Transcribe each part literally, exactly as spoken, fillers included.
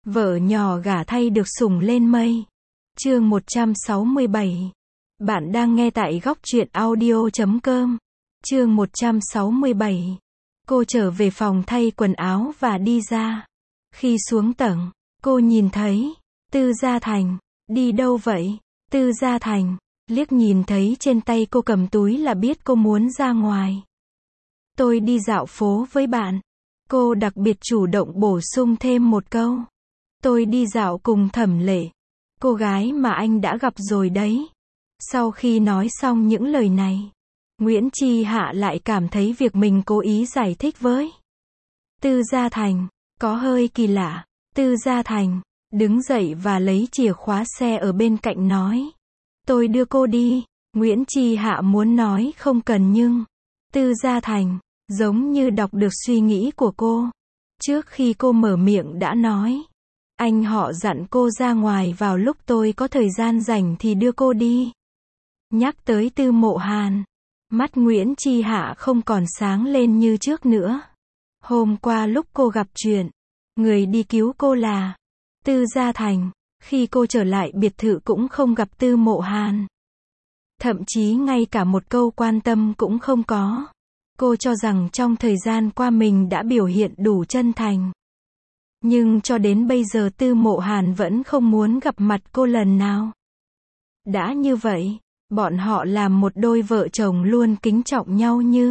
Vợ nhỏ gả thay được sủng lên mây. Chương một trăm sáu mươi bảy. Bạn đang nghe tại góc truyện audio chấm com. Chương một trăm sáu mươi bảy. Cô trở về phòng thay quần áo và đi ra. Khi xuống tầng, cô nhìn thấy Tư Gia Thành. Đi đâu vậy? Tư Gia Thành liếc nhìn thấy trên tay cô cầm túi là biết cô muốn ra ngoài. Tôi đi dạo phố với bạn. Cô đặc biệt chủ động bổ sung thêm một câu. Tôi đi dạo cùng Thẩm Lệ, cô gái mà anh đã gặp rồi đấy. Sau khi nói xong những lời này, Nguyễn Chi Hạ lại cảm thấy việc mình cố ý giải thích với Tư Gia Thành có hơi kỳ lạ. Tư Gia Thành đứng dậy và lấy chìa khóa xe ở bên cạnh nói. Tôi đưa cô đi. Nguyễn Chi Hạ muốn nói không cần nhưng Tư Gia Thành giống như đọc được suy nghĩ của cô. Trước khi cô mở miệng đã nói. Anh họ dặn cô ra ngoài vào lúc tôi có thời gian rảnh thì đưa cô đi. Nhắc tới Tư Mộ Hàn, mắt Nguyễn Chi Hạ không còn sáng lên như trước nữa. Hôm qua lúc cô gặp chuyện, người đi cứu cô là Tư Gia Thành. Khi cô trở lại biệt thự cũng không gặp Tư Mộ Hàn. Thậm chí ngay cả một câu quan tâm cũng không có. Cô cho rằng trong thời gian qua mình đã biểu hiện đủ chân thành. Nhưng cho đến bây giờ Tư Mộ Hàn vẫn không muốn gặp mặt cô lần nào. Đã như vậy, bọn họ làm một đôi vợ chồng luôn kính trọng nhau như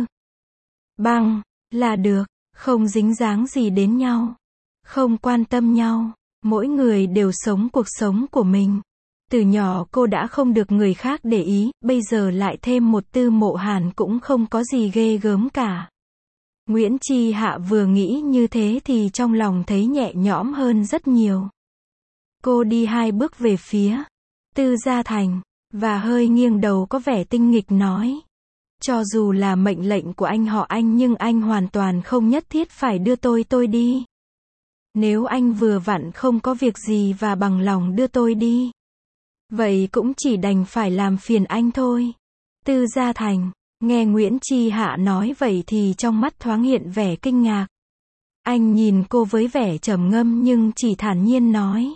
băng, là được, không dính dáng gì đến nhau, không quan tâm nhau, mỗi người đều sống cuộc sống của mình. Từ nhỏ cô đã không được người khác để ý, bây giờ lại thêm một Tư Mộ Hàn cũng không có gì ghê gớm cả. Nguyễn Chi Hạ vừa nghĩ như thế thì trong lòng thấy nhẹ nhõm hơn rất nhiều. Cô đi hai bước về phía Tư Gia Thành, và hơi nghiêng đầu có vẻ tinh nghịch nói. Cho dù là mệnh lệnh của anh họ Anh nhưng anh hoàn toàn không nhất thiết phải đưa tôi tôi đi. Nếu anh vừa vặn không có việc gì và bằng lòng đưa tôi đi, vậy cũng chỉ đành phải làm phiền anh thôi. Tư Gia Thành nghe Nguyễn Chi Hạ nói vậy thì trong mắt thoáng hiện vẻ kinh ngạc. Anh nhìn cô với vẻ trầm ngâm nhưng chỉ thản nhiên nói.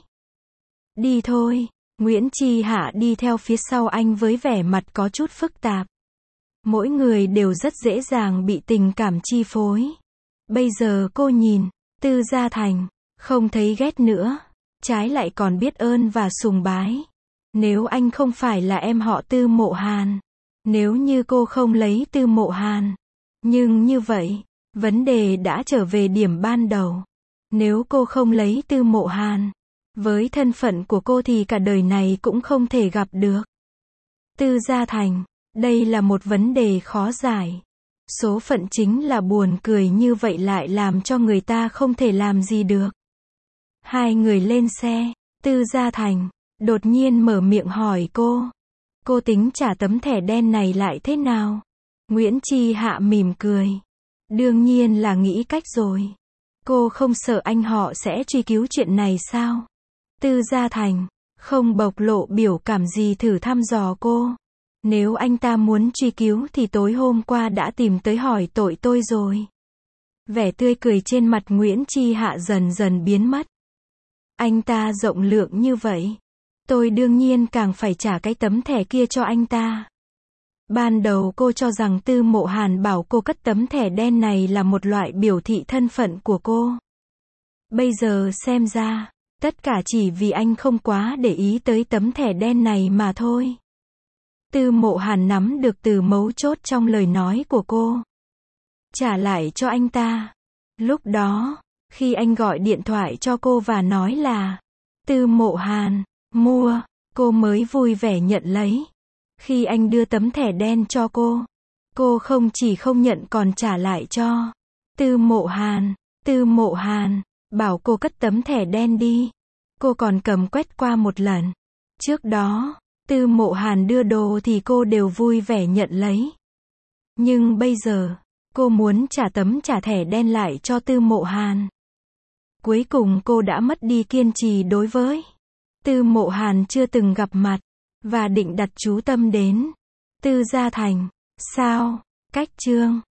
Đi thôi. Nguyễn Chi Hạ đi theo phía sau anh với vẻ mặt có chút phức tạp. Mỗi người đều rất dễ dàng bị tình cảm chi phối. Bây giờ cô nhìn Tư Gia Thành, không thấy ghét nữa, trái lại còn biết ơn và sùng bái. Nếu anh không phải là em họ Tư Mộ Hàn, nếu như cô không lấy Tư Mộ Hàn, nhưng như vậy, vấn đề đã trở về điểm ban đầu. Nếu cô không lấy Tư Mộ Hàn, với thân phận của cô thì cả đời này cũng không thể gặp được Tư Gia Thành. Đây là một vấn đề khó giải. Số phận chính là buồn cười như vậy lại làm cho người ta không thể làm gì được. Hai người lên xe, Tư Gia Thành đột nhiên mở miệng hỏi cô. Cô tính trả tấm thẻ đen này lại thế nào? Nguyễn Chi Hạ mỉm cười. Đương nhiên là nghĩ cách rồi. Cô không sợ anh họ sẽ truy cứu chuyện này sao? Tư Gia Thành không bộc lộ biểu cảm gì thử thăm dò cô. Nếu anh ta muốn truy cứu thì tối hôm qua đã tìm tới hỏi tội tôi rồi. Vẻ tươi cười trên mặt Nguyễn Chi Hạ dần dần biến mất. Anh ta rộng lượng như vậy, tôi đương nhiên càng phải trả cái tấm thẻ kia cho anh ta. Ban đầu cô cho rằng Tư Mộ Hàn bảo cô cất tấm thẻ đen này là một loại biểu thị thân phận của cô. Bây giờ xem ra, tất cả chỉ vì anh không quá để ý tới tấm thẻ đen này mà thôi. Tư Mộ Hàn nắm được từ mấu chốt trong lời nói của cô. Trả lại cho anh ta. Lúc đó, khi anh gọi điện thoại cho cô và nói là Tư Mộ Hàn mua, cô mới vui vẻ nhận lấy. Khi anh đưa tấm thẻ đen cho cô, cô không chỉ không nhận còn trả lại cho Tư Mộ Hàn. Tư Mộ Hàn bảo cô cất tấm thẻ đen đi. Cô còn cầm quét qua một lần. Trước đó, Tư Mộ Hàn đưa đồ thì cô đều vui vẻ nhận lấy. Nhưng bây giờ, cô muốn trả tấm trả thẻ đen lại cho Tư Mộ Hàn. Cuối cùng cô đã mất đi kiên trì đối với Tư Mộ Hàn chưa từng gặp mặt, và định đặt chú tâm đến Tư Gia Thành. Sao? Cách chương